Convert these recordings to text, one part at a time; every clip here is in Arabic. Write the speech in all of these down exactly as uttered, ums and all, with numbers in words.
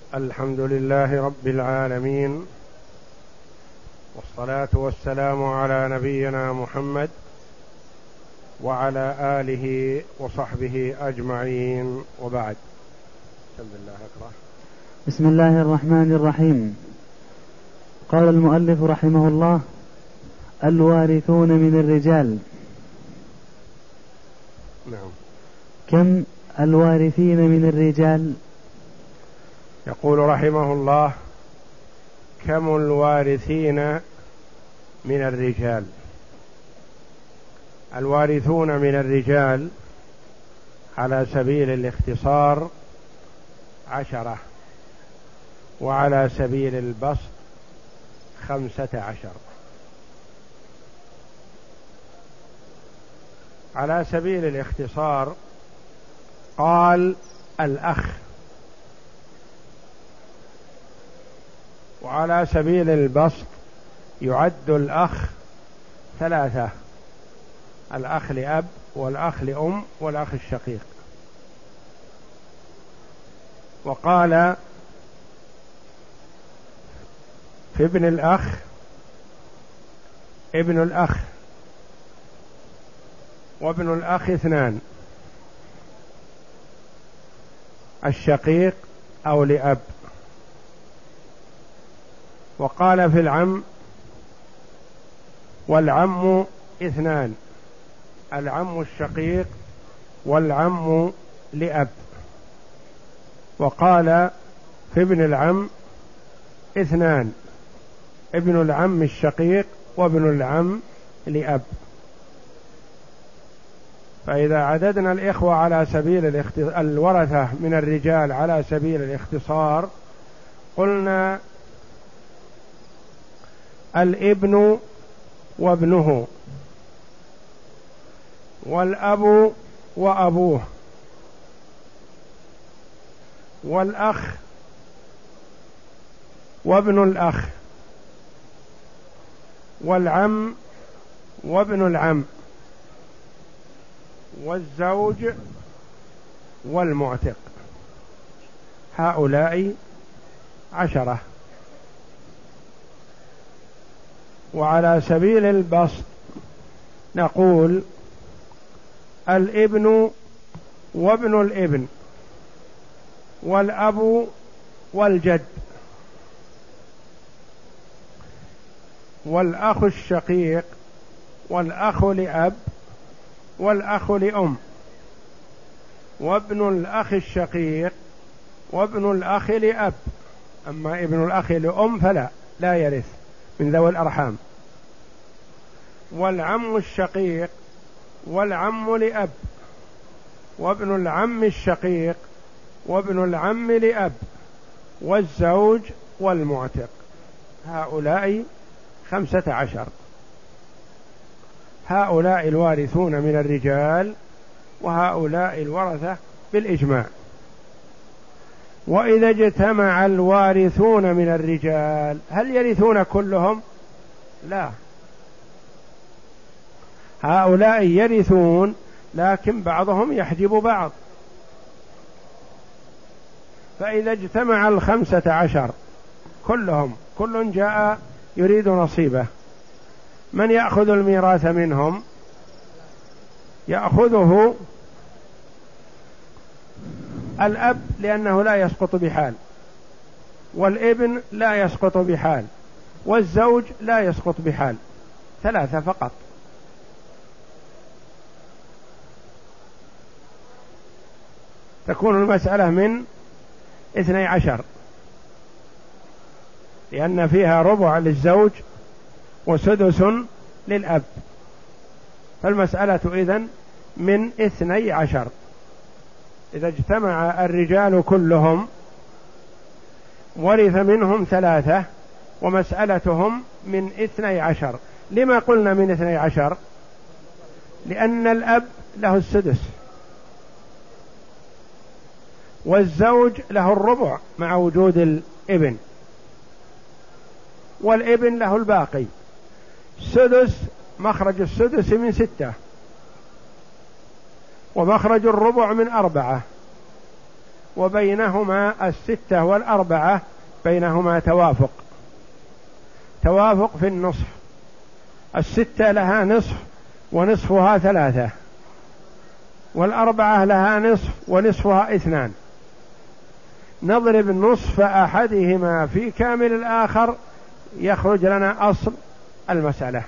الحمد لله رب العالمين، والصلاة والسلام على نبينا محمد وعلى آله وصحبه أجمعين، وبعد. بسم الله أكبر. بسم الله الرحمن الرحيم. قال المؤلف رحمه الله: الوارثون من الرجال. نعم. كم الوارثين من الرجال؟ يقول رحمه الله: كم الوارثين من الرجال. الوارثون من الرجال على سبيل الاختصار عشرة، وعلى سبيل البسط خمسة عشر. على سبيل الاختصار قال الأخ، وعلى سبيل البسط يعد الأخ ثلاثة: الأخ لأب، والأخ لأم، والأخ الشقيق. وقال في ابن الأخ ابن الأخ وابن الأخ اثنان: الشقيق أو لأب. وقال في العم والعم اثنان: العم الشقيق والعم لأب. وقال في ابن العم اثنان: ابن العم الشقيق وابن العم لأب. فإذا عددنا الإخوة على سبيل الاختصار، الورثة من الرجال على سبيل الاختصار، قلنا الابن وابنه، والأب وأبوه، والأخ وابن الأخ، والعم وابن العم، والزوج والمعتق. هؤلاء عشرة. وعلى سبيل البسط نقول الابن وابن الابن، والأب والجد، والأخ الشقيق، والأخ لأب، والأخ لأم، وابن الأخ الشقيق، وابن الأخ لأب. أما ابن الأخ لأم فلا لا يرث من ذوي الأرحام. والعم الشقيق، والعم لأب، وابن العم الشقيق، وابن العم لأب، والزوج والمعتق. هؤلاء خمسة عشر. هؤلاء الوارثون من الرجال، وهؤلاء الورثة بالإجماع. وإذا اجتمع الوارثون من الرجال هل يرثون كلهم؟ لا، هؤلاء يرثون، لكن بعضهم يحجب بعض. فإذا اجتمع الخمسة عشر كلهم، كل جاء يريد نصيبه، من يأخذ الميراث منهم؟ يأخذه الأب لأنه لا يسقط بحال، والابن لا يسقط بحال، والزوج لا يسقط بحال. ثلاثة فقط. تكون المسألة من اثني عشر، لأن فيها ربع للزوج وسدس للأب، فالمسألة إذن من اثني عشر. إذا اجتمع الرجال كلهم ورث منهم ثلاثة، ومسألتهم من اثني عشر. لما قلنا من اثني عشر؟ لأن الأب له السدس، والزوج له الربع مع وجود الابن، والابن له الباقي. سدس، مخرج السدس من ستة، ومخرج الربع من أربعة، وبينهما الستة والأربعة بينهما توافق، توافق في النصف. الستة لها نصف ونصفها ثلاثة، والأربعة لها نصف ونصفها اثنان. نضرب نصف أحدهما في كامل الآخر يخرج لنا أصل المسألة.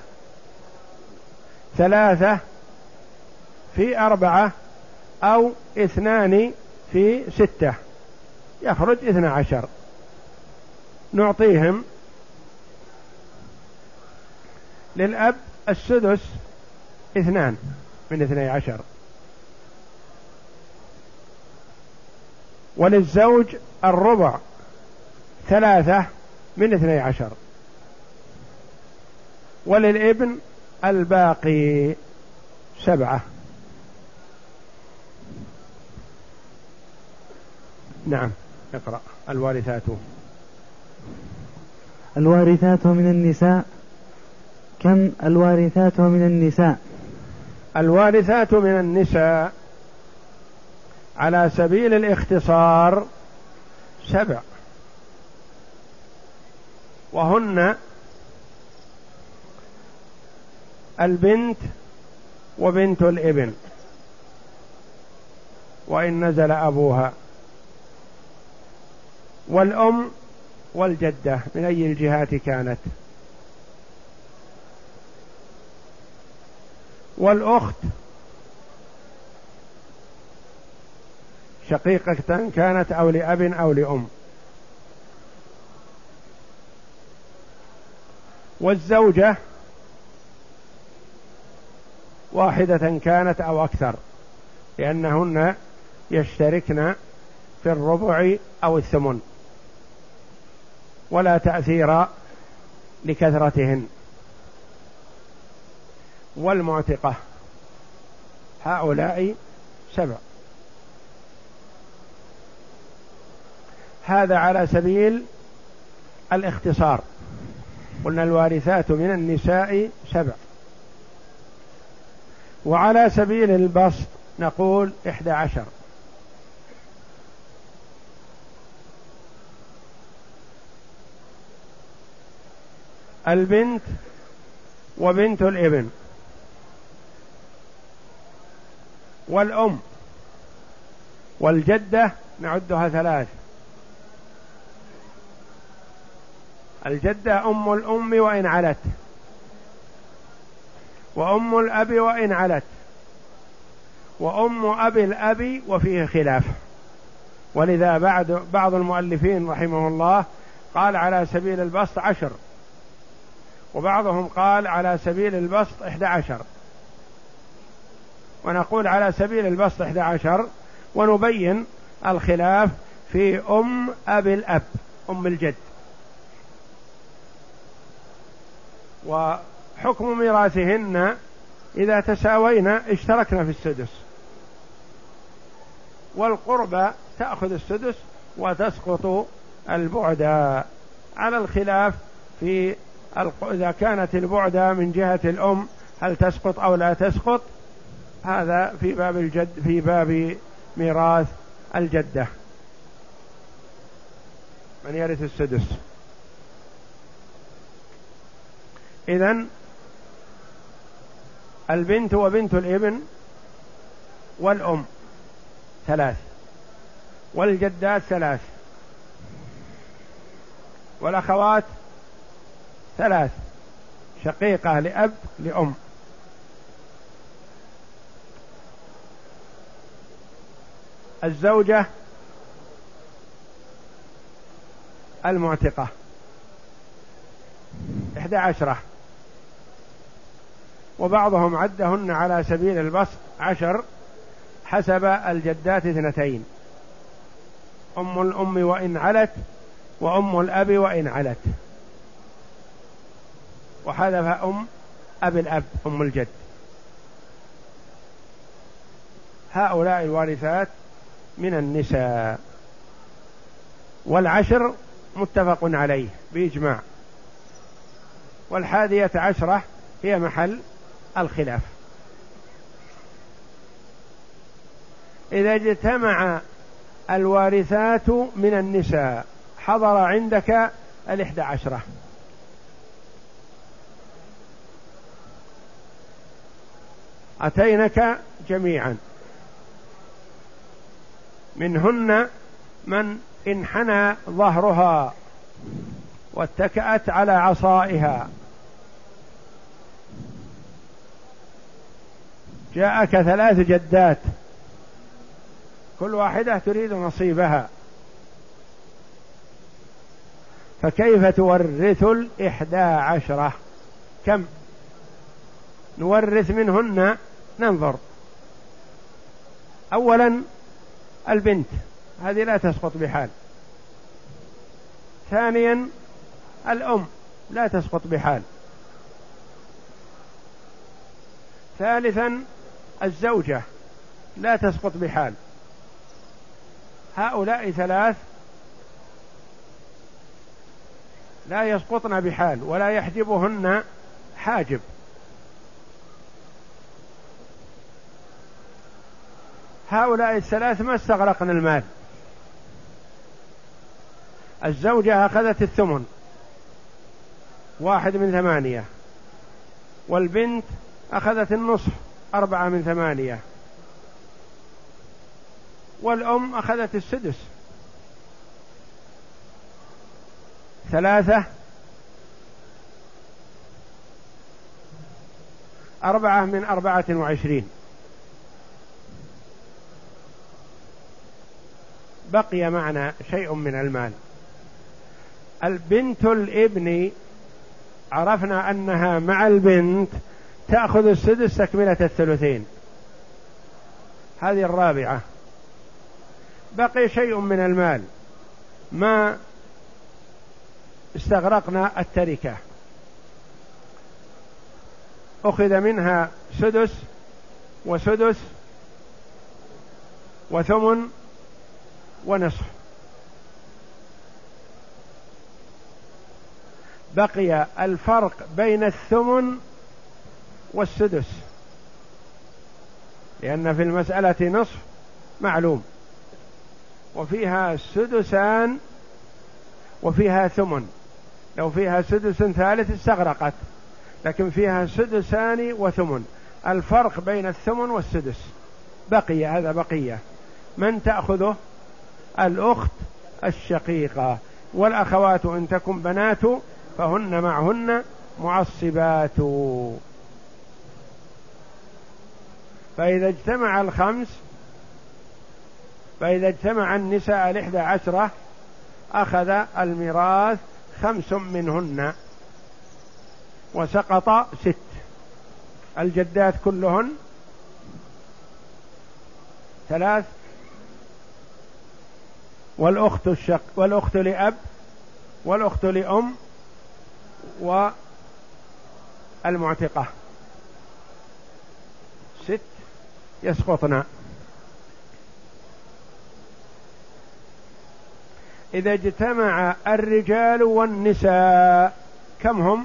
ثلاثة في أربعة أو اثنان في ستة يخرج اثنى عشر. نعطيهم للأب السدس اثنان من اثني عشر، وللزوج الربع ثلاثة من اثني عشر، وللابن الباقي سبعة. نعم، اقرأ. الوارثات الوارثات من النساء. كم الوارثات من النساء؟ الوارثات من النساء على سبيل الاختصار سبع، وهن البنت وبنت الابن وإن نزل أبوها، والأم والجدة من أي الجهات كانت، والأخت شقيقة كانت أو لأب أو لأم، والزوجة واحدة كانت أو أكثر، لأنهن يشتركن في الربع أو الثمن ولا تأثير لكثرتهن، والمعتقة. هؤلاء سبع. هذا على سبيل الاختصار، قلنا الوارثات من النساء سبع. وعلى سبيل البسط نقول إحدى عشر. البنت وبنت الابن والأم والجدة نعدها ثلاث. الجدة أم الأم وإن علت، وأم الأب وإن علت، وأم أبي الأب وفيه خلاف. ولذا بعد بعض المؤلفين رحمه الله قال على سبيل البسط عشر، وبعضهم قال على سبيل البسط إحدى عشر، ونقول على سبيل البسط إحدى عشر، ونبين الخلاف في أم أبي الأب أم الجد. وحكم ميراثهن إذا تساوينا اشتركنا في السدس، والقربى تأخذ السدس وتسقط البعدى، على الخلاف في إذا كانت البعدى من جهة الأم هل تسقط أو لا تسقط. هذا في باب الجد، في باب ميراث الجدة من يرث السدس. إذن البنت وبنت الابن والأم ثلاث، والجدات ثلاث، والأخوات ثلاث، شقيقة لأب لأم. الزوجة المعتقة إحدى عشرة، وبعضهم عدهن على سبيل البسط عشر حسب الجدات اثنتين، أم الأم وإن علت، وأم الأب وإن علت، وحذف أم أبي الأب أم الجد. هؤلاء الوارثات من النساء، والعشر متفق عليه بإجماع، والحادية عشرة هي محل الخلاف. إذا اجتمع الوارثات من النساء حضر عندك الإحدى عشرة، أتينك جميعا، منهن من انحنى ظهرها واتكأت على عصائها، جاءك ثلاث جدات كل واحدة تريد نصيبها، فكيف تورث الإحدى عشرة؟ كم نورث منهن؟ ننظر. أولا البنت، هذه لا تسقط بحال. ثانيا الأم لا تسقط بحال. ثالثا الزوجة لا تسقط بحال. هؤلاء ثلاث لا يسقطن بحال ولا يحجبهن حاجب. هؤلاء الثلاث ما استغرقن المال. الزوجة أخذت الثمن واحد من ثمانية، والبنت أخذت النصف أربعة من ثمانية، والأم أخذت السدس. ثلاثة أربعة من أربعة وعشرين. بقي معنا شيء من المال. البنت الابن عرفنا أنها مع البنت تأخذ السدس تكملة الثلثين، هذه الرابعة. بقي شيء من المال ما استغرقنا التركة، أخذ منها سدس وسدس وثمن ونصف. بقي الفرق بين الثمن والسدس، لأن في المسألة نصف معلوم، وفيها سدسان وفيها ثمن. لو فيها سدس ثالث استغرقت، لكن فيها سدسان وثمن. الفرق بين الثمن والسدس بقي، هذا بقية. من تأخذه؟ الأخت الشقيقة، والأخوات إن تكن بنات فهن معهن معصبات. فإذا اجتمع الخمس، فإذا اجتمع النساء الإحدى عشرة أخذ الميراث خمس منهن وسقط ست. الجدات كلهن ثلاث، والأخت الشق والأخت لأب والأخت لأم والمعتقة ست يسقطنا. إذا اجتمع الرجال والنساء كم هم؟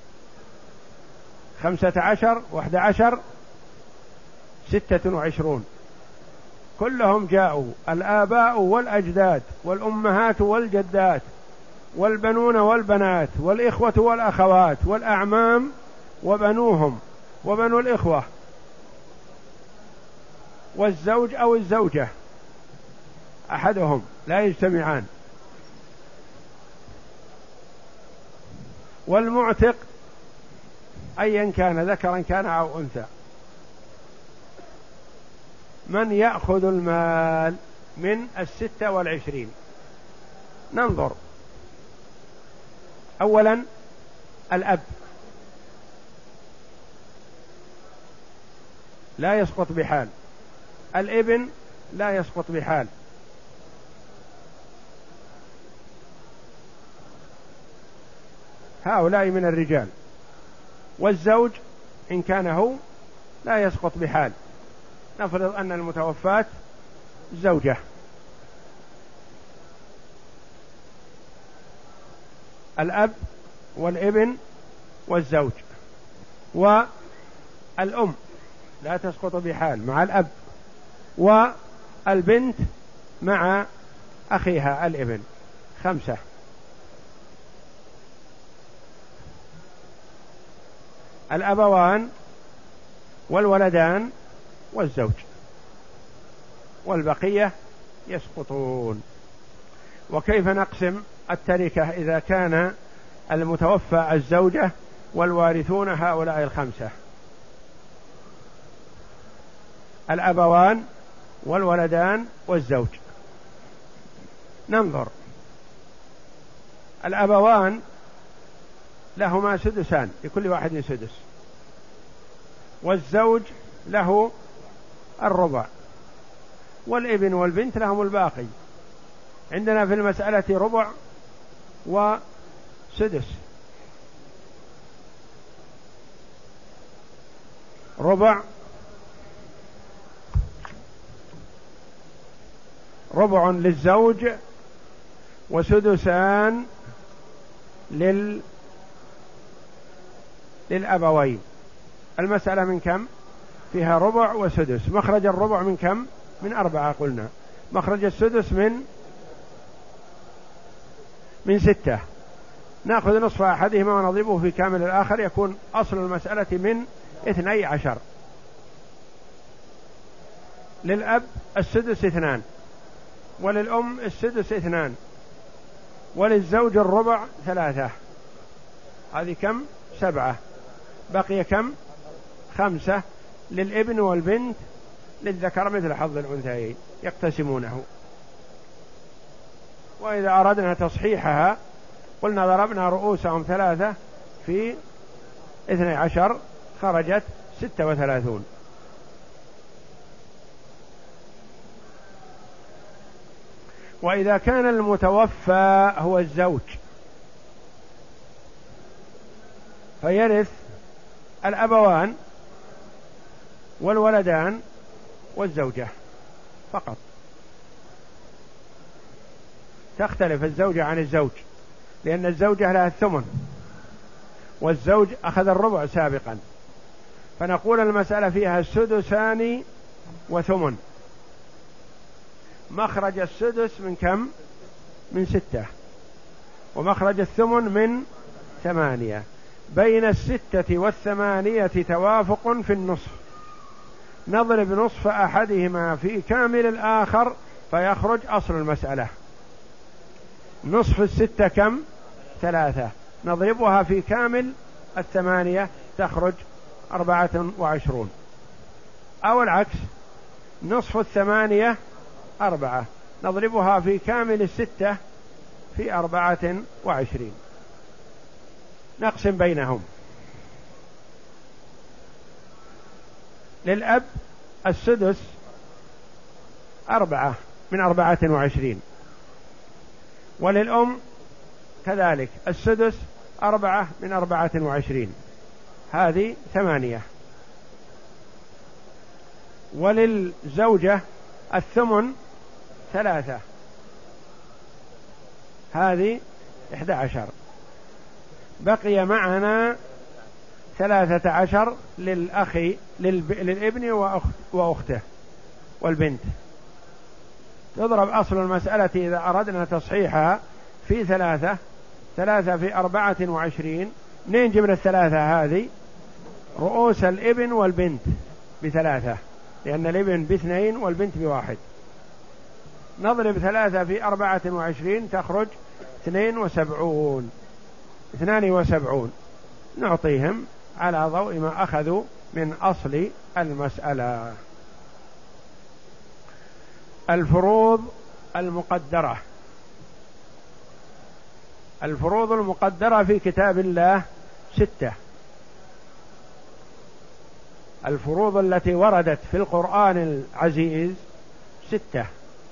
خمسة عشر واحد عشر ستة وعشرون. كلهم جاءوا، الآباء والأجداد والأمهات والجدات والبنون والبنات والإخوة والأخوات والأعمام وبنوهم وبنو الإخوة والزوج أو الزوجة أحدهم، لا يجتمعان. والمعتق أيا كان، ذكرا كان أو أنثى. من يأخذ المال من الستة والعشرين؟ ننظر. أولا الأب لا يسقط بحال، الابن لا يسقط بحال، هؤلاء من الرجال. والزوج إن كان هو لا يسقط بحال. نفرض أن المتوفاة زوجة، الأب والابن والزوج، والأم لا تسقط بحال مع الأب، والبنت مع أخيها الابن خمسة. الأبوان والولدان والزوج، والبقية يسقطون. وكيف نقسم التركة إذا كان المتوفى الزوجة والوارثون هؤلاء الخمسة؟ الأبوان والولدان والزوج. ننظر. الأبوان لهما سدسان، لكل واحد سدس، والزوج له الربع، والابن والبنت لهم الباقي. عندنا في المسألة ربع وسدس. ربع ربع للزوج وسدسان لل للأبوين. المسألة من كم؟ فيها ربع وسدس. مخرج الربع من كم؟ من أربعة قلنا. مخرج السدس من من ستة. نأخذ نصف أحدهما ونضربه في كامل الآخر، يكون أصل المسألة من اثني عشر. للأب السدس اثنان، وللأم السدس اثنان، وللزوج الربع ثلاثة. هذه كم؟ سبعة. بقي كم؟ خمسة. للابن والبنت للذكر مثل حظ الأنثيين يقتسمونه. وإذا أردنا تصحيحها قلنا ضربنا رؤوسهم ثلاثة في اثني عشر، خرجت ستة وثلاثون. وإذا كان المتوفى هو الزوج فيرث الأبوان والولدان والزوجة فقط. تختلف الزوجة عن الزوج، لأن الزوجة لها الثمن والزوج أخذ الربع سابقا، فنقول المسألة فيها السدسان وثمن. مخرج السدس من كم؟ من ستة. ومخرج الثمن من ثمانية. بين الستة والثمانية توافق في النصف، نضرب نصف أحدهما في كامل الآخر فيخرج أصل المسألة. نصف الستة كم؟ ثلاثة. نضربها في كامل الثمانية تخرج أربعة وعشرون. أو العكس، نصف الثمانية أربعة، نضربها في كامل الستة في أربعة وعشرين. نقسم بينهم. للأب السدس أربعة من أربعة وعشرين، وللأم كذلك السدس أربعة من أربعة وعشرين، هذه ثمانية. وللزوجة الثمن ثلاثة، هذه إحدى عشر. بقي معنا ثلاثة عشر للأخ للابن وأخته والبنت. تضرب أصل المسألة إذا أردنا تصحيحها في ثلاثة. ثلاثة في أربعة وعشرين. منين جبنا الثلاثة هذه؟ رؤوس الابن والبنت بثلاثة، لأن الابن باثنين والبنت بواحد. نضرب ثلاثة في أربعة وعشرين تخرج اثنين وسبعون. اثنان وسبعون نعطيهم على ضوء ما أخذوا من أصل المسألة. الفروض المقدرة. الفروض المقدرة في كتاب الله ستة. الفروض التي وردت في القرآن العزيز ستة،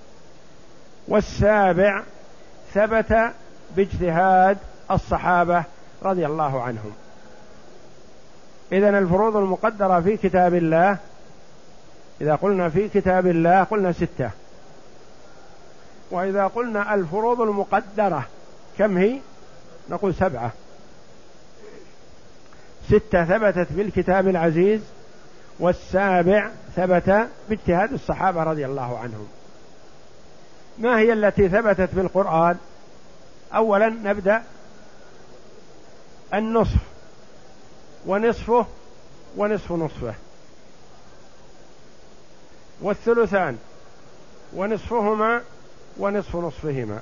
والسابع ثبت باجتهاد الصحابة رضي الله عنهم. إذن الفروض المقدرة في كتاب الله، إذا قلنا في كتاب الله قلنا ستة. وإذا قلنا الفروض المقدرة كم هي؟ نقول سبعة. ستة ثبتت بالكتاب العزيز، والسابع ثبت باجتهاد الصحابة رضي الله عنهم. ما هي التي ثبتت في القرآن؟ أولا نبدأ النصف ونصفه ونصف نصفه، والثلثان ونصفهما ونصف نصفهما،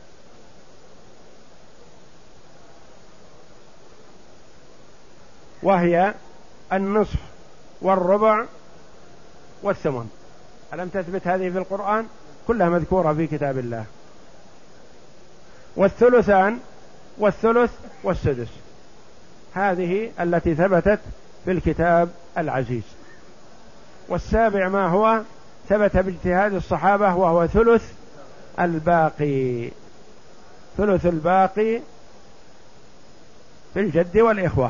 وهي النصف والربع والثمن. ألم تثبت هذه في القرآن؟ كلها مذكورة في كتاب الله. والثلثان والثلث والسدس، هذه التي ثبتت في الكتاب العزيز. والسابع ما هو؟ ثبت باجتهاد الصحابة، وهو ثلث الباقي، ثلث الباقي في الجد والإخوة.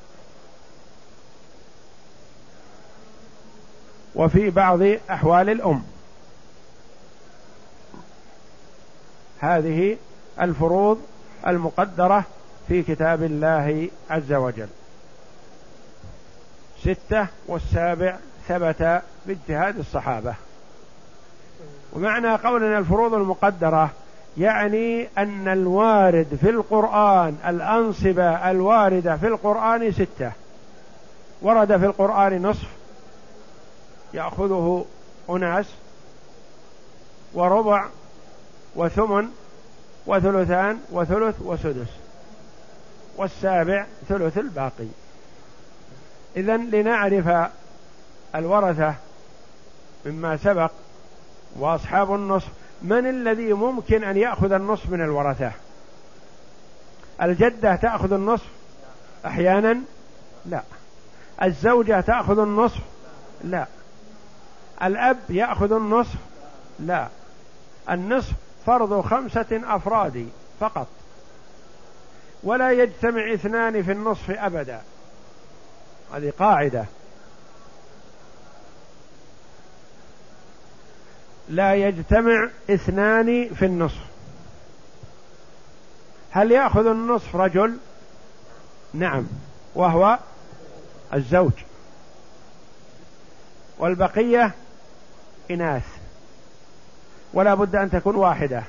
وفي بعض أحوال الأم. هذه الفروض المقدرة في كتاب الله عز وجل ستة، والسابع ثبت باجتهاد الصحابة. ومعنى قولنا الفروض المقدرة يعني أن الوارد في القرآن، الأنصبة الواردة في القرآن ستة. ورد في القرآن نصف يأخذه أناس، وربع، وثمن، وثلثان، وثلث، وسدس، والسابع ثلث الباقي. إذن لنعرف الورثة مما سبق وأصحاب النصف، من الذي ممكن أن يأخذ النصف من الورثة؟ الجدة تأخذ النصف أحيانا؟ لا. الزوجة تأخذ النصف؟ لا. الأب يأخذ النصف؟ لا. النصف فرض خمسة أفراد فقط، ولا يجتمع اثنان في النصف أبدا، هذه قاعدة. لا يجتمع اثنان في النصف. هل يأخذ النصف رجل؟ نعم، وهو الزوج، والبقية إناث، ولا بد أن تكون واحدة.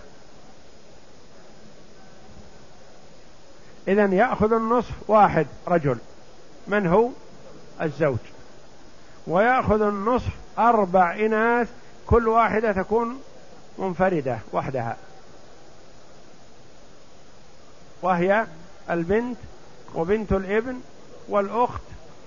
إذن يأخذ النصف واحد رجل، من هو؟ الزوج، ويأخذ النصف أربع إناث، كل واحدة تكون منفردة وحدها، وهي البنت وبنت الابن والأخت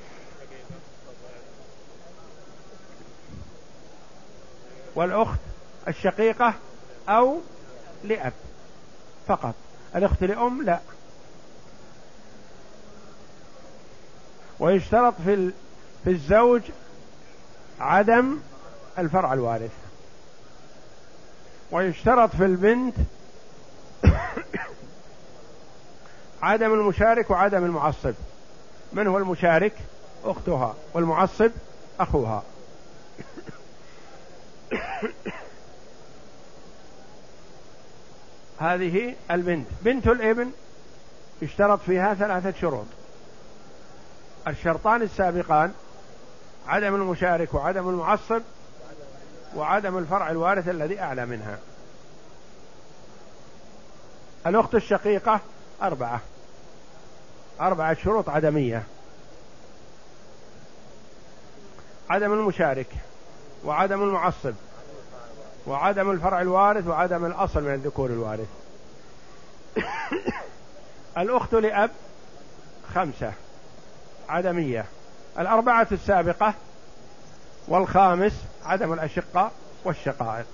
والأخت الشقيقة أو لأب فقط. الأخت لأم لا. ويشترط في في الزوج عدم الفرع الوارث، ويشترط في البنت عدم المشارك وعدم المعصب. من هو المشارك؟ أختها، والمعصب أخوها. هذه البنت. بنت الابن اشترط فيها ثلاثة شروط. الشرطان السابقان عدم المشارك وعدم المعصب وعدم الفرع الوارث الذي أعلى منها. الأخت الشقيقة أربعة أربعة شروط عدمية: عدم المشارك وعدم المعصب وعدم الفرع الوارث وعدم الأصل من الذكور الوارث. الأخت لأب خمسة عدمية: الأربعة السابقة، والخامس عدم الأشقة والشقائق.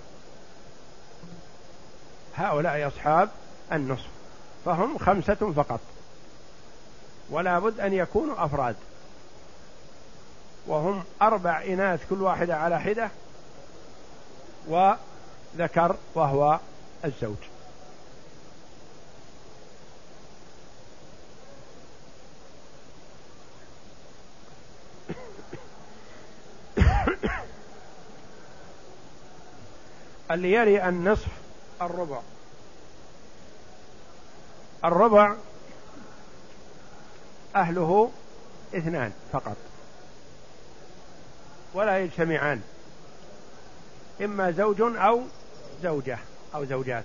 هؤلاء أصحاب النصف، فهم خمسة فقط، ولا بد أن يكونوا أفراد، وهم أربع إناث كل واحدة على حدة، وذكر وهو الزوج. اللي يري النصف الربع. الربع أهله اثنان فقط ولا يجتمعان، إما زوج أو زوجة، أو زوجات.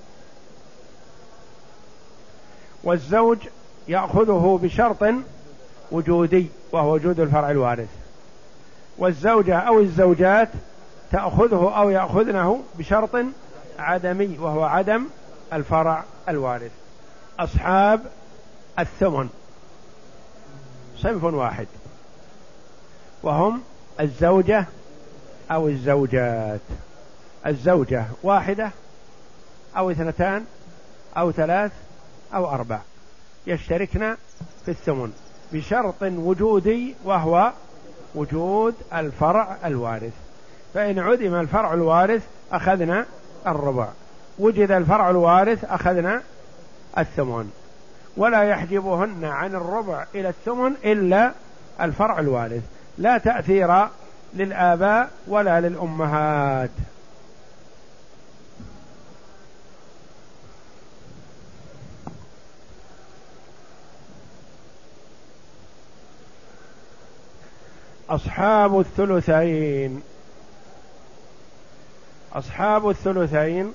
والزوج يأخذه بشرط وجودي وهو وجود الفرع الوارث، والزوجة أو الزوجات تأخذه أو يأخذنه بشرط عدمي وهو عدم الفرع الوارث. أصحاب الثمن صنف واحد، وهم الزوجة أو الزوجات. الزوجة واحدة أو اثنتان أو ثلاث أو أربع يشتركن في الثمن بشرط وجودي وهو وجود الفرع الوارث، فإن عدم الفرع الوارث أخذنا الربع، وجد الفرع الوارث أخذنا الثمن، ولا يحجبهن عن الربع إلى الثمن إلا الفرع الوارث، لا تأثير للآباء ولا للأمهات. أصحاب الثلثين. أصحاب الثلثين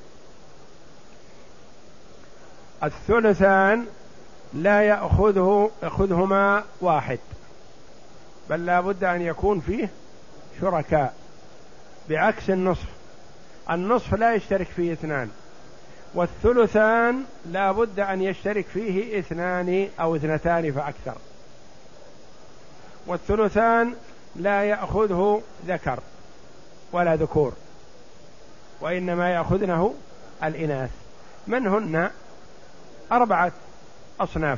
الثلثان لا يأخذه يأخذهما واحد، بل لا بد أن يكون فيه شركاء، بعكس النصف. النصف لا يشترك فيه اثنان، والثلثان لا بد أن يشترك فيه اثنان أو اثنتان فأكثر. والثلثان لا يأخذه ذكر ولا ذكور، وإنما يأخذنه الإناث. من هن؟ أربعة أصناف: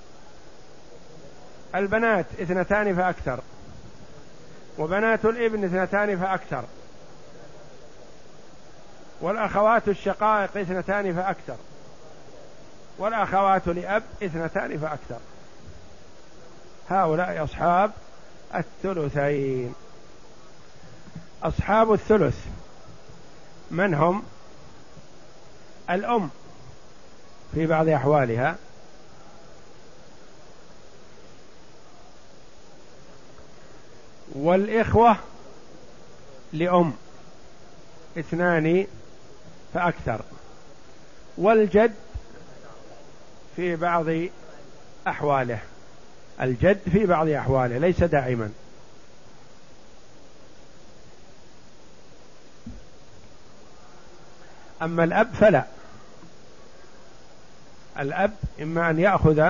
البنات اثنتان فأكثر، وبنات الابن اثنتان فأكثر، والأخوات الشقائق اثنتان فأكثر، والأخوات لأب اثنتان فأكثر. هؤلاء أصحاب الثلثين. أصحاب الثلث من هم؟ الأم في بعض أحوالها، والإخوة لأم اثنان فأكثر، والجد في بعض أحواله، الجد في بعض أحواله ليس دائما. أما الأب فلا، الأب إما أن يأخذ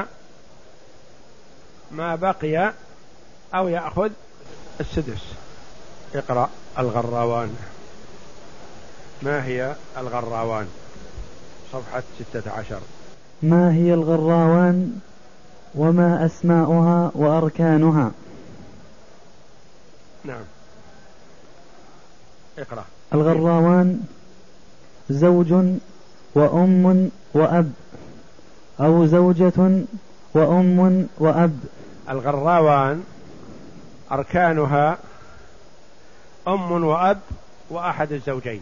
ما بقي أو يأخذ السدس. اقرأ الغراوان. ما هي الغراوان؟ صفحة ستة عشر. ما هي الغراوان وما أسماؤها وأركانها؟ نعم، اقرأ. الغراوان زوج وأم وأب، أو زوجة وأم وأب. الغراوان أركانها أم وأب وأحد الزوجين،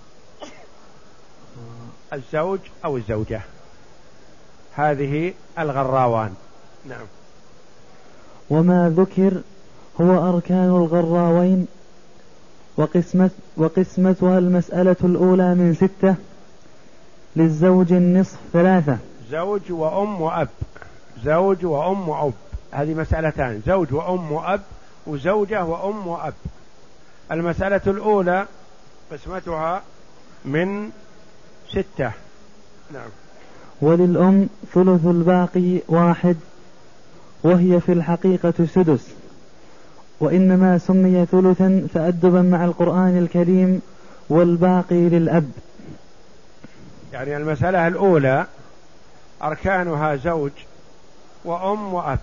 الزوج أو الزوجة، هذه الغراوان. نعم. وما ذكر هو أركان الغراوين، وقسمة وقسمتها المسألة الأولى من ستة. للزوج النصف ثلاثة: زوج وأم وأب، زوج وأم وأب، هذه مسألتان: زوج وأم وأب، وزوجة وأم وأب. المسألة الأولى قسمتها من ستة. نعم. وللأم ثلث الباقي واحد، وهي في الحقيقة سدس، وإنما سمي ثلثا تأدبا مع القرآن الكريم، والباقي للأب. يعني المسألة الأولى أركانها زوج وأم وأب.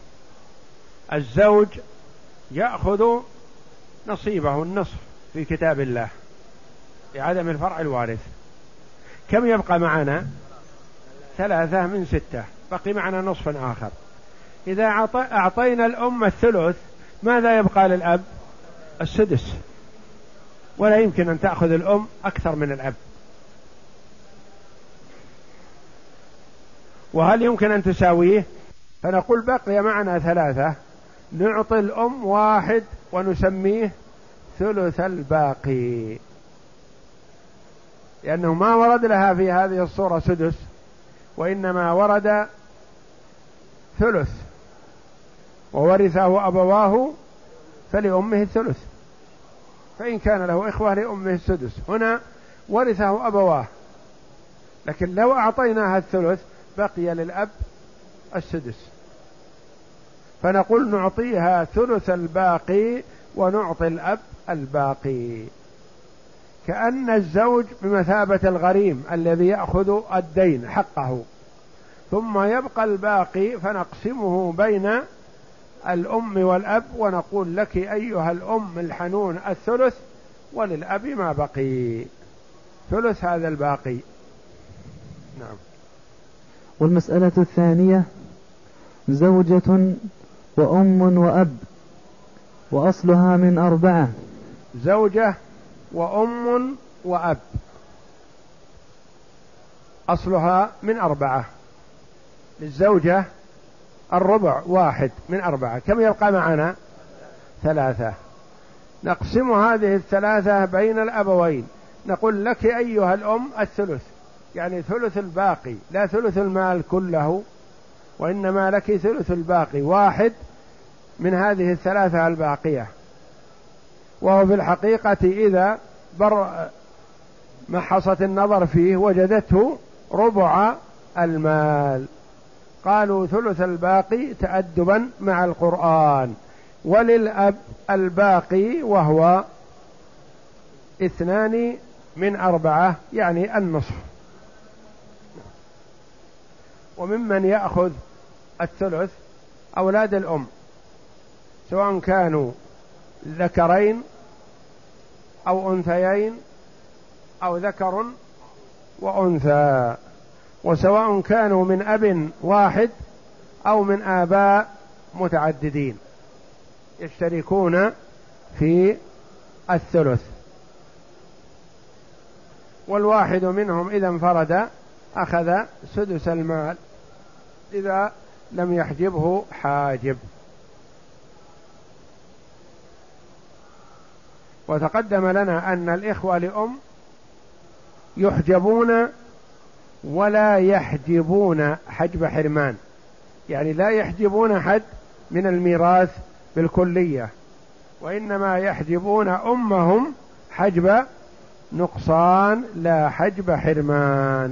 الزوج يأخذ نصيبه النصف في كتاب الله لعدم الفرع الوارث. كم يبقى معنا؟ ثلاثة من ستة، بقي معنا نصف آخر. إذا أعطينا الأم الثلث ماذا يبقى للأب؟ السدس، ولا يمكن أن تأخذ الأم أكثر من الأب. وهل يمكن أن تساويه؟ فنقول بقي معنا ثلاثة، نعطي الأم واحد ونسميه ثلث الباقي. لأنه ما ورد لها في هذه الصورة سدس، وإنما ورد ثلث، وورثه أبواه فلأمه الثلث، فإن كان له إخوة لأمه السدس. هنا ورثه أبواه، لكن لو أعطيناها الثلث بقي للأب السدس، فنقول نعطيها ثلث الباقي ونعطي الأب الباقي، كأن الزوج بمثابة الغريم الذي يأخذ الدين حقه، ثم يبقى الباقي فنقسمه بين الأم والأب، ونقول لك أيها الأم الحنون الثلث، وللأب ما بقي ثلث هذا الباقي. نعم. والمسألة الثانية زوجة وأم وأب، وأصلها من أربعة. زوجة وأم وأب أصلها من أربعة. للزوجة الربع واحد من أربعة، كم يبقى معنا؟ ثلاثة. نقسم هذه الثلاثة بين الأبوين، نقول لك أيها الأم الثلث، يعني ثلث الباقي، لا ثلث المال كله، وإنما لك ثلث الباقي، واحد من هذه الثلاثة الباقية. وهو في الحقيقة إذا بر محصت النظر فيه وجدته ربع المال. قالوا ثلث الباقي تأدبا مع القرآن. وللأب الباقي وهو اثنان من أربعة، يعني النصف. وممن يأخذ الثلث أولاد الأم، سواء كانوا ذكرين أو أنثيين أو ذكر وأنثى، وسواء كانوا من أب واحد أو من آباء متعددين يشتركون في الثلث. والواحد منهم إذا انفرد أخذ سدس المال إذا لم يحجبه حاجب. وتقدم لنا أن الإخوة لأم يحجبون ولا يحجبون حجب حرمان، يعني لا يحجبون حد من الميراث بالكلية، وإنما يحجبون أمهم حجب نقصان لا حجب حرمان.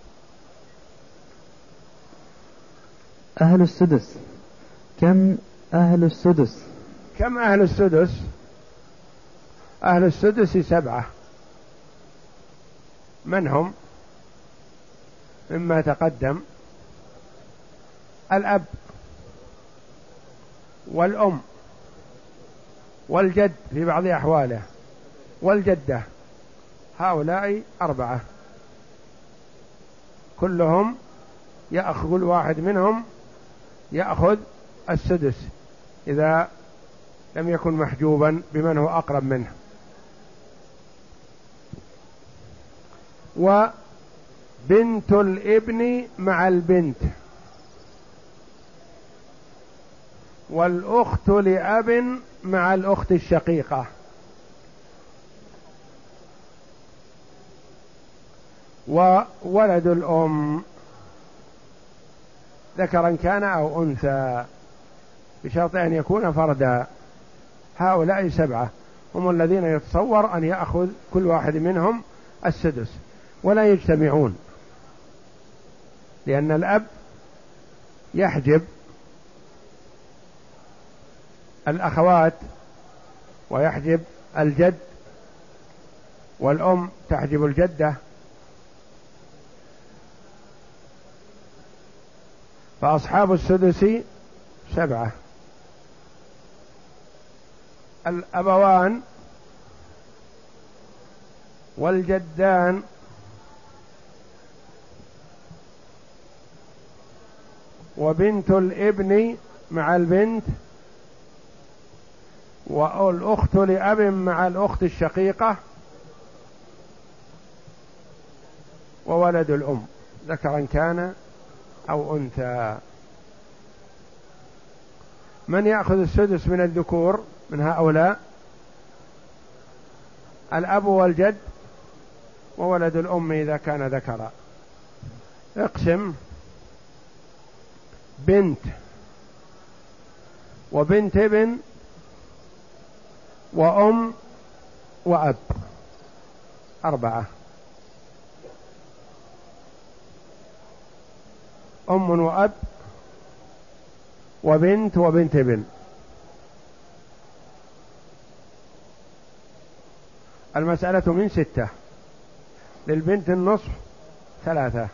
أهل السدس، كم أهل السدس؟ كم أهل السدس؟ أهل السدس سبعة. من هم؟ مما تقدم: الأب والأم والجد في بعض أحواله والجدة، هؤلاء أربعة، كلهم يأخذ كل واحد منهم يأخذ السدس إذا لم يكن محجوبا بمن هو أقرب منه. وبنت الابن مع البنت، والأخت لأب مع الأخت الشقيقة، وولد الأم ذكرا كان أو أنثى بشرط أن يكون فردا. هؤلاء سبعة هم الذين يتصور أن يأخذ كل واحد منهم السدس، ولا يجتمعون، لأن الأب يحجب الأخوات ويحجب الجد، والأم تحجب الجدة، فأصحاب السدس سبعة: الأبوان والجدان وبنت الابن مع البنت والأخت لأب مع الأخت الشقيقة وولد الأم ذكرا كان أو أنثى. من يأخذ السدس من الذكور من هؤلاء؟ الأب والجد وولد الأم إذا كان ذكرا. اقسم بنت وبنت ابن وأم وأب، أربعة. أم وأب وبنت وبنت ابن. المسألة من ستة. للبنت النصف ثلاثة،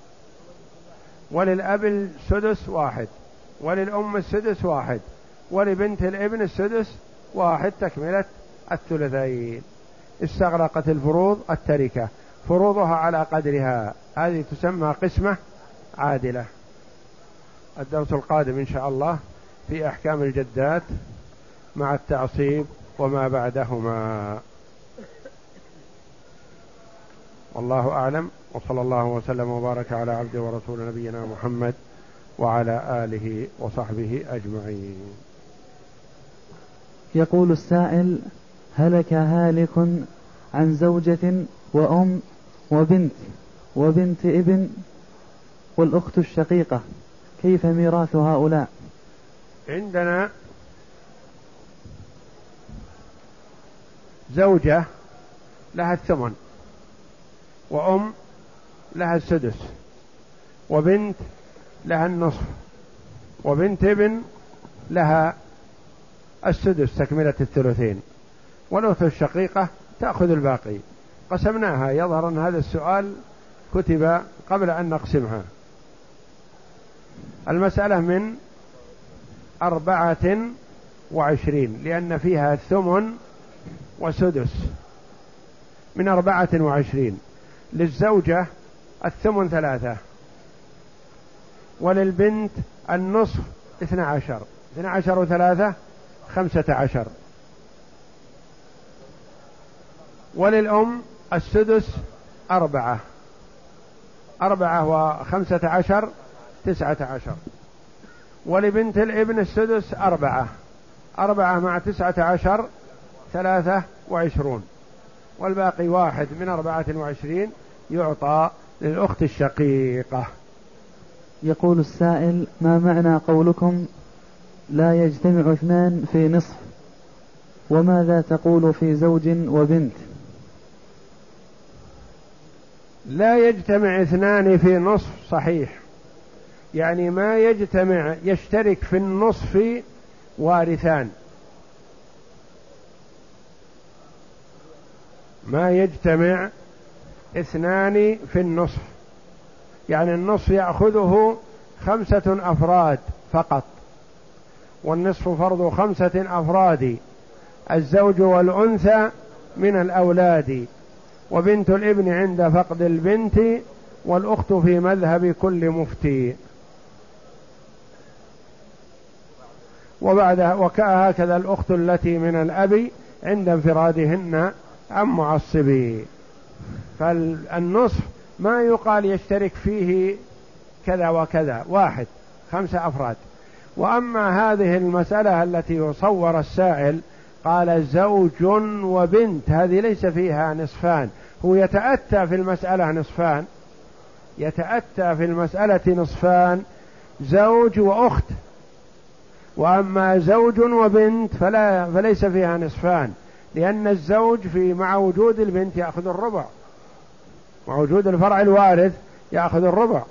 وللأب السدس واحد، وللأم السدس واحد، ولبنت الابن السدس واحد، تكملة الثلثين. استغرقت الفروض التركة، فروضها على قدرها، هذه تسمى قسمة عادلة. الدرس القادم إن شاء الله في أحكام الجدات مع التعصيب وما بعدهما. والله أعلم، وصلى الله وسلم وبارك على عبده ورسول نبينا محمد وعلى آله وصحبه أجمعين. يقول السائل: هلك هالك عن زوجة وأم وبنت وبنت ابن والأخت الشقيقة، كيف ميراث هؤلاء؟ عندنا زوجة لها الثمن، وأم لها السدس، وبنت لها النصف، وبنت ابن لها السدس تكملة الثلثين، والأخت الشقيقة تأخذ الباقي. قسمناها، يظهر أن هذا السؤال كتب قبل أن نقسمها. المسألة من أربعة وعشرين، لأن فيها الثمن وسدس. من أربعة وعشرين. للزوجة الثمن ثلاثة، وللبنت النصف اثنى عشر، اثنى عشر وثلاثة خمسة عشر، وللأم السدس أربعة، أربعة وخمسة عشر تسعة عشر، ولبنت الابن السدس أربعة، أربعة مع تسعة عشر ثلاثة وعشرون، والباقي واحد من أربعة وعشرين يعطى للأخت الشقيقة. يقول السائل: ما معنى قولكم لا يجتمع اثنان في نصف، وماذا تقول في زوج وبنت؟ لا يجتمع اثنان في نصف صحيح، يعني ما يجتمع يشترك في النصف وارثان، ما يجتمع اثنان في النصف، يعني النصف يأخذه خمسة أفراد فقط، والنصف فرض خمسة أفراد، الزوج والأنثى من الأولاد، وبنت الابن عند فقد البنت، والأخت في مذهب كل مفتي. وبعد وكهكذا الأخت التي من الأب عند انفرادهن عن معصبي. فالنصف ما يقال يشترك فيه كذا وكذا، واحد، خمسة أفراد. وأما هذه المسألة التي يصور السائل قال زوج وبنت، هذه ليس فيها نصفان، هو يتأتى في المسألة نصفان، يتأتى في المسألة نصفان، زوج وأخت. وأما زوج وبنت فلا فليس فيها نصفان، لأن الزوج في مع وجود البنت يأخذ الربع، مع وجود الفرع الوارث يأخذ الربع.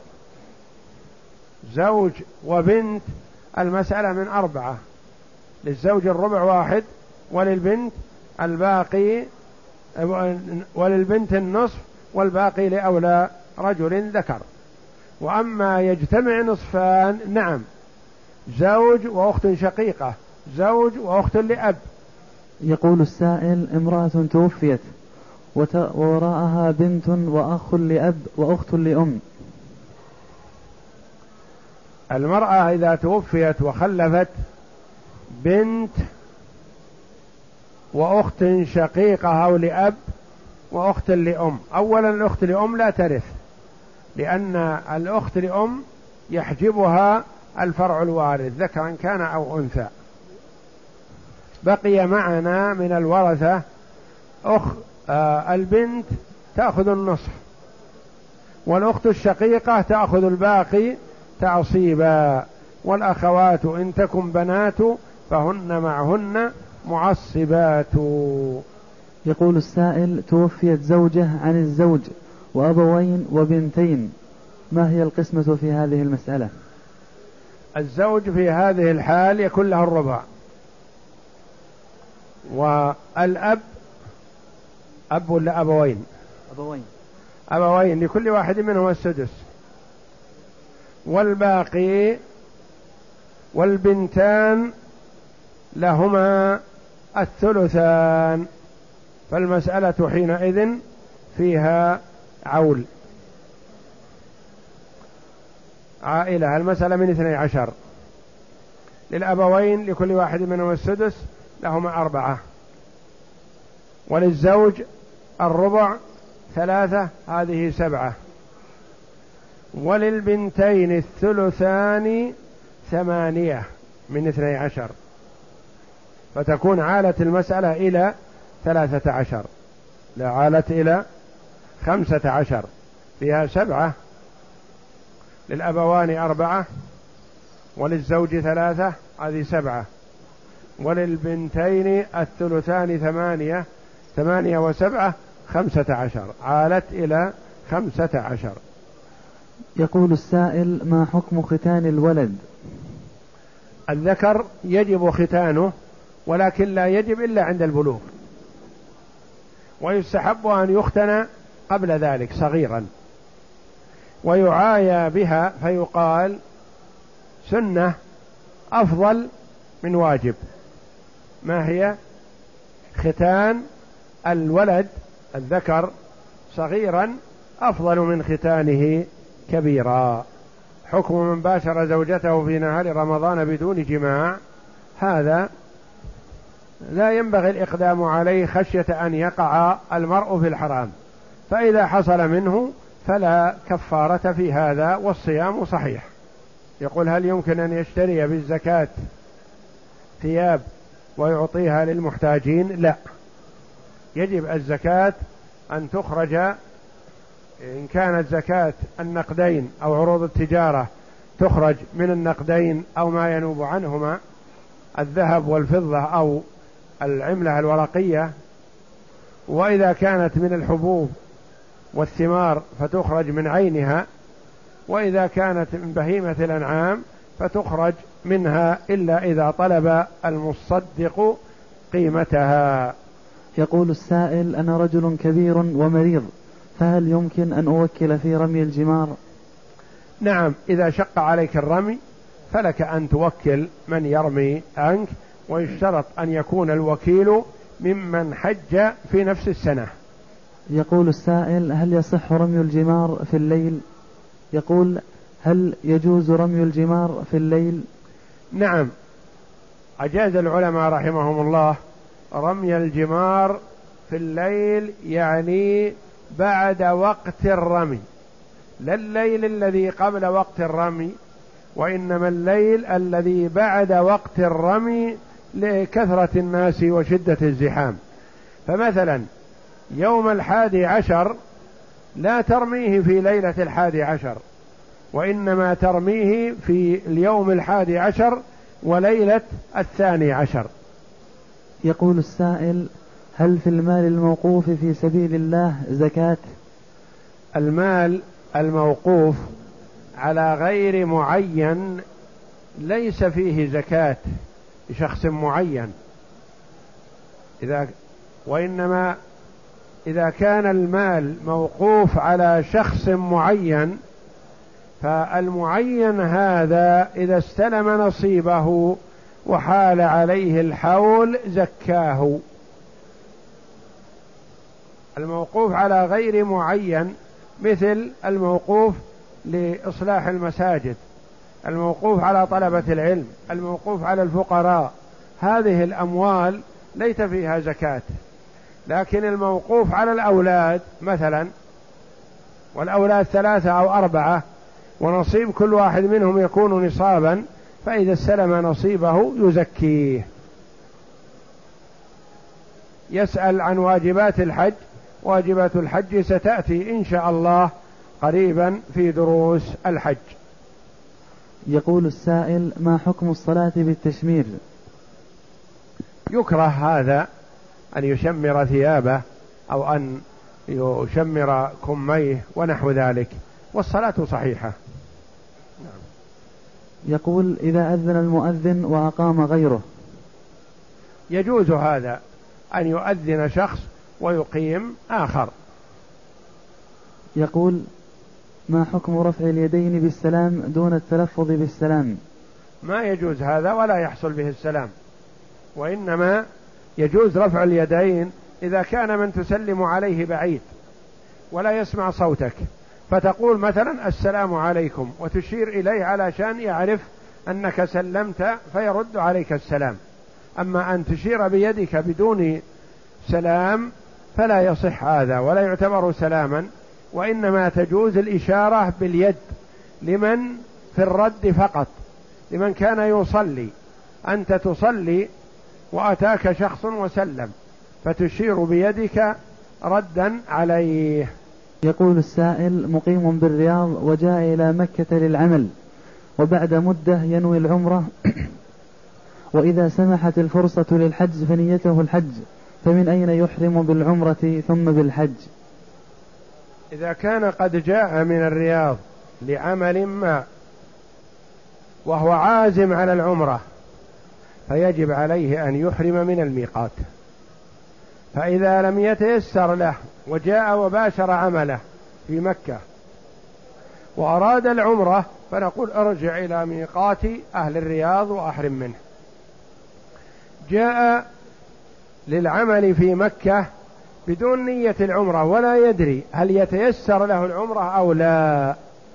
زوج وبنت المسألة من أربعة، للزوج الربع واحد، وللبنت الباقي، وللبنت النصف، والباقي لأولى رجل ذكر. وأما يجتمع نصفان، نعم، زوج وأخت شقيقة، زوج وأخت لأب. يقول السائل: امرأة توفيت ووراءها بنت وأخ لأب وأخت لأم. المرأة إذا توفيت وخلفت بنت وأخت شقيقة أو لأب وأخت لأم، أولا الأخت لأم لا ترث، لأن الأخت لأم يحجبها الفرع الوارث ذكرا كان أو أنثى. بقي معنا من الورثة أخ آه البنت تأخذ النصف، والأخت الشقيقة تأخذ الباقي تعصيبا، والأخوات إن تكن بنات فهن معهن معصبات. يقول السائل: توفيت زوجة عن الزوج وأبوين وبنتين، ما هي القسمة في هذه المسألة؟ الزوج في هذه الحال يكون له الربع، والأب أب ولا أبوين؟ أبوين. أبوين لكل واحد منهم السدس، والباقي والبنتان لهما الثلثان، فالمسألة حينئذ فيها عول. عائلة المسألة من اثني عشر، للأبوين لكل واحد منهم السدس، لهما أربعة، وللزوج الربع ثلاثة، هذه سبعة، وللبنتين الثلثان ثمانية من اثني عشر، فتكون عالة المسألة إلى ثلاثة عشر، لا عالت إلى خمسة عشر، فيها سبعة، للأبوان أربعة، وللزوج ثلاثة، هذه سبعة، وللبنتين الثلثان ثمانية، ثمانية وسبعة خمسة عشر، عالت إلى خمسة عشر. يقول السائل: ما حكم ختان الولد؟ الذكر يجب ختانه، ولكن لا يجب إلا عند البلوغ، ويستحب أن يختن قبل ذلك صغيرا، ويعايى بها فيقال سنة أفضل من واجب. ما هي؟ ختان الولد الذكر صغيرا أفضل من ختانه كبيرا. حكم من باشر زوجته في نهار رمضان بدون جماع، هذا لا ينبغي الإقدام عليه خشية أن يقع المرء في الحرام، فإذا حصل منه فلا كفارة في هذا، والصيام صحيح. يقول: هل يمكن أن يشتري بالزكاة ثياب ويعطيها للمحتاجين؟ لا، يجب الزكاة أن تخرج، إن كانت زكاة النقدين أو عروض التجارة تخرج من النقدين أو ما ينوب عنهما، الذهب والفضة أو العملة الورقية، وإذا كانت من الحبوب والثمار فتخرج من عينها، وإذا كانت من بهيمة الأنعام فتخرج منها إلا إذا طلب المصدق قيمتها. يقول السائل: أنا رجل كبير ومريض، فهل يمكن أن أوكل في رمي الجمار؟ نعم، إذا شق عليك الرمي فلك أن توكل من يرمي عنك، ويشترط أن يكون الوكيل ممن حج في نفس السنة. يقول السائل: هل يصح رمي الجمار في الليل؟ يقول: هل يجوز رمي الجمار في الليل؟ نعم، أجاز العلماء رحمهم الله رمي الجمار في الليل، يعني بعد وقت الرمي، لا الليل الذي قبل وقت الرمي، وإنما الليل الذي بعد وقت الرمي لكثرة الناس وشدة الزحام. فمثلا يوم الحادي عشر لا ترميه في ليلة الحادي عشر، وإنما ترميه في اليوم الحادي عشر وليلة الثاني عشر. يقول السائل: هل في المال الموقوف في سبيل الله زكاة؟ المال الموقوف على غير معين ليس فيه زكاة لشخص معين، إذا وإنما إذا كان المال موقوف على شخص معين، فالمعين هذا إذا استلم نصيبه وحال عليه الحول زكاه. الموقوف على غير معين مثل الموقوف لإصلاح المساجد، الموقوف على طلبة العلم، الموقوف على الفقراء، هذه الأموال ليس فيها زكاة. لكن الموقوف على الأولاد مثلا، والأولاد ثلاثة أو أربعة ونصيب كل واحد منهم يكون نصابا، فإذا استلم نصيبه يزكيه. يسأل عن واجبات الحج، واجبات الحج ستأتي إن شاء الله قريبا في دروس الحج. يقول السائل: ما حكم الصلاة بالتشمير؟ يكره هذا، أن يشمر ثيابه أو أن يشمر كميه ونحو ذلك، والصلاة صحيحة. نعم. يقول: إذا أذن المؤذن وأقام غيره؟ يجوز هذا، أن يؤذن شخص ويقيم آخر. يقول: ما حكم رفع اليدين بالسلام دون التلفظ بالسلام؟ ما يجوز هذا ولا يحصل به السلام، وإنما يجوز رفع اليدين إذا كان من تسلم عليه بعيد ولا يسمع صوتك، فتقول مثلا السلام عليكم وتشير إليه علشان يعرف أنك سلمت فيرد عليك السلام. أما أن تشير بيدك بدون سلام فلا يصح هذا ولا يعتبر سلاما، وإنما تجوز الإشارة باليد لمن في الرد فقط، لمن كان يصلي. أنت تصلي وأتاك شخص وسلم فتشير بيدك ردا عليه. يقول السائل: مقيم بالرياض وجاء إلى مكة للعمل، وبعد مدة ينوي العمرة وإذا سمحت الفرصة للحج فنيته الحج، فمن أين يحرم بالعمرة ثم بالحج؟ إذا كان قد جاء من الرياض لعمل ما وهو عازم على العمرة فيجب عليه أن يحرم من الميقات. فإذا لم يتيسر له وجاء وباشر عمله في مكة وأراد العمرة فنقول ارجع إلى ميقات أهل الرياض وأحرم منه. جاء للعمل في مكة بدون نية العمرة ولا يدري هل يتيسر له العمرة أو لا،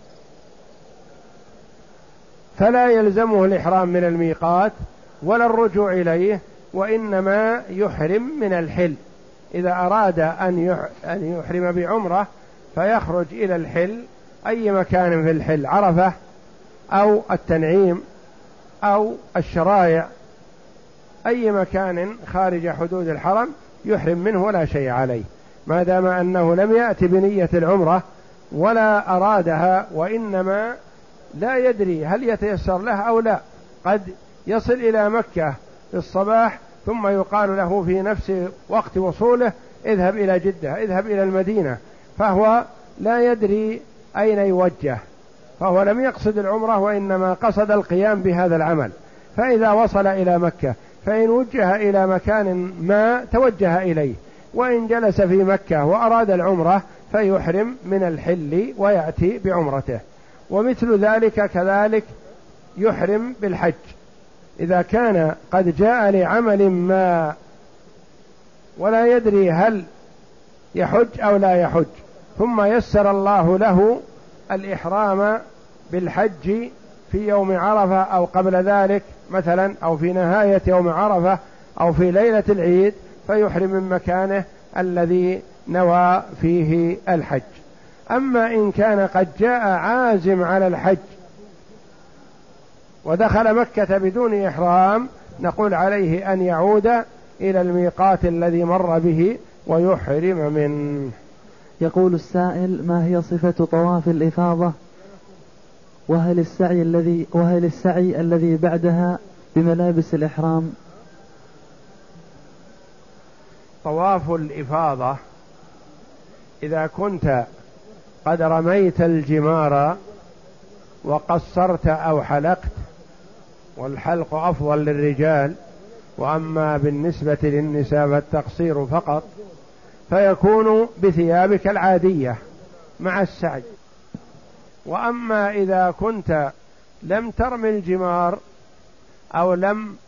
فلا يلزمه الإحرام من الميقات ولا الرجوع إليه، وإنما يحرم من الحل. إذا أراد أن يحرم بعمرة فيخرج إلى الحل، أي مكان في الحل، عرفة أو التنعيم أو الشرايع، أي مكان خارج حدود الحرم يحرم منه ولا شيء عليه، ما دام أنه لم يأتي بنية العمرة ولا أرادها، وإنما لا يدري هل يتيسر له أو لا. قد يصل إلى مكة في الصباح ثم يقال له في نفس وقت وصوله اذهب إلى جدة، اذهب إلى المدينة، فهو لا يدري أين يوجه، فهو لم يقصد العمرة وإنما قصد القيام بهذا العمل. فإذا وصل إلى مكة فإن وجه إلى مكان ما توجه إليه، وإن جلس في مكة وأراد العمرة فيحرم من الحل ويأتي بعمرته. ومثل ذلك كذلك يحرم بالحج، إذا كان قد جاء لعمل ما ولا يدري هل يحج أو لا يحج، ثم يسر الله له الإحرام بالحج في يوم عرفة أو قبل ذلك مثلا، أو في نهاية يوم عرفة أو في ليلة العيد، فيحرم من مكانه الذي نوى فيه الحج. أما إن كان قد جاء عازم على الحج ودخل مكة بدون إحرام نقول عليه أن يعود إلى الميقات الذي مر به ويحرم منه. يقول السائل: ما هي صفة طواف الإفاضة؟ وهل السعي الذي وهل السعي الذي بعدها بملابس الإحرام؟ طواف الإفاضة إذا كنت قد رميت الجمار وقصرت أو حلقت، والحلق أفضل للرجال، وأما بالنسبة للنساء فالتقصير فقط، فيكون بثيابك العادية مع السعي. وأما إذا كنت لم ترمي الجمار أو لم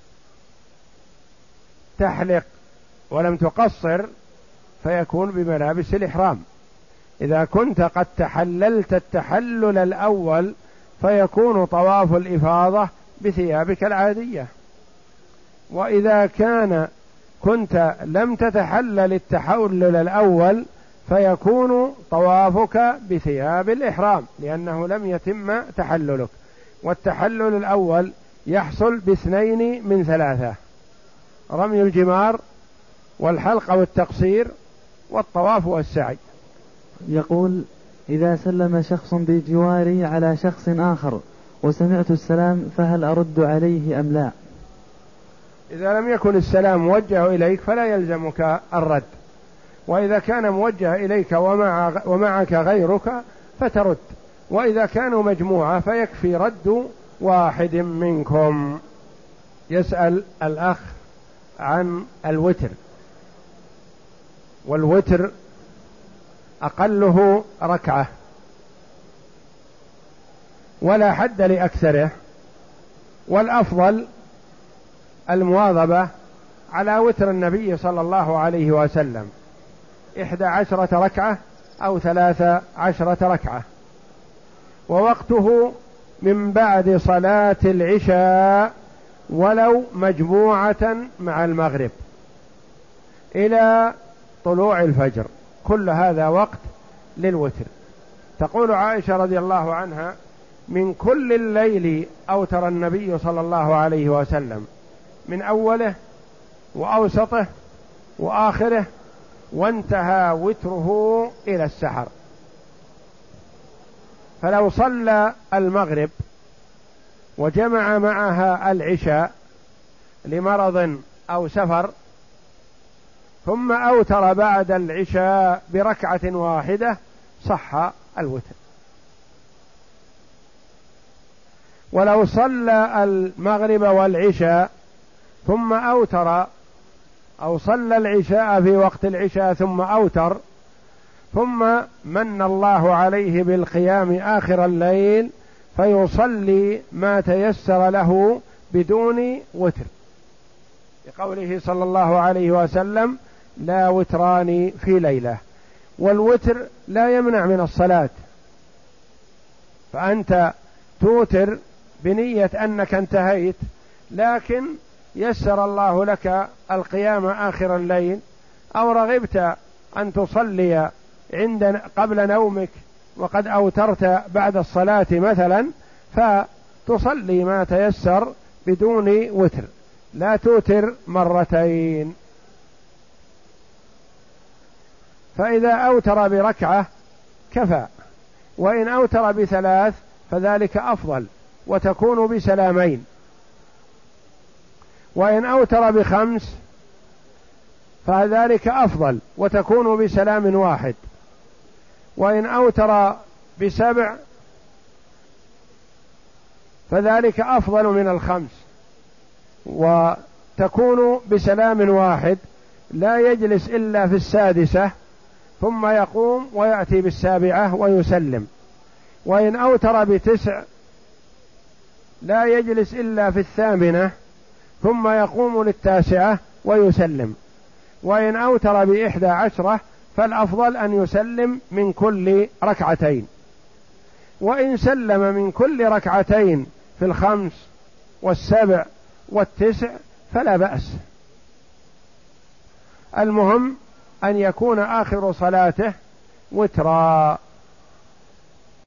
تحلق ولم تقصر فيكون بملابس الإحرام. إذا كنت قد تحللت التحلل الأول فيكون طواف الإفاضة بثيابك العادية. وإذا كان كنت لم تتحلل التحلل الأول فيكون طوافك بثياب الإحرام، لأنه لم يتم تحللك. والتحلل الأول يحصل باثنين من ثلاثة: رمي الجمار والحلق والتقصير والطواف والسعي. يقول: إذا سلم شخص بجواري على شخص آخر وسمعت السلام فهل أرد عليه أم لا؟ إذا لم يكن السلام موجه إليك فلا يلزمك الرد، وإذا كان موجه إليك ومع ومعك غيرك فترد، وإذا كانوا مجموعة فيكفي رد واحد منكم. يسأل الأخ عن الوتر، والوتر أقله ركعة ولا حد لأكثره، والأفضل المواظبة على وتر النبي صلى الله عليه وسلم، إحدى عشرة ركعة أو ثلاث عشرة ركعة، ووقته من بعد صلاة العشاء ولو مجموعة مع المغرب إلى طلوع الفجر، كل هذا وقت للوتر. تقول عائشة رضي الله عنها: من كل الليل أوتر النبي صلى الله عليه وسلم، من أوله وأوسطه وآخره، وانتهى وتره إلى السحر. فلو صلى المغرب وجمع معها العشاء لمرض أو سفر ثم أوتر بعد العشاء بركعة واحدة صح الوتر. ولو صلى المغرب والعشاء ثم أوتر، أو صلى العشاء في وقت العشاء ثم أوتر، ثم من الله عليه بالقيام آخر الليل فيصلي ما تيسر له بدون وتر، لقوله صلى الله عليه وسلم: لا وتران في ليلة. والوتر لا يمنع من الصلاة، فأنت توتر بنية أنك انتهيت، لكن يسر الله لك القيام آخر الليل، أو رغبت أن تصلي عند قبل نومك وقد أوترت بعد الصلاة مثلا، فتصلي ما تيسر بدون وتر، لا توتر مرتين. فإذا أوتر بركعة كفى، وإن أوتر بثلاث فذلك أفضل وتكون بسلامين، وإن أوتر بخمس فذلك أفضل وتكون بسلام واحد، وإن أوتر بسبع فذلك أفضل من الخمس وتكون بسلام واحد، لا يجلس إلا في السادسة ثم يقوم ويأتي بالسابعة ويسلم. وإن أوتر بتسع لا يجلس إلا في الثامنة ثم يقوم للتاسعة ويسلم. وإن أوتر بإحدى عشرة فالأفضل أن يسلم من كل ركعتين، وإن سلم من كل ركعتين في الخمس والسبع والتسع فلا بأس. المهم أن يكون آخر صلاته وترا.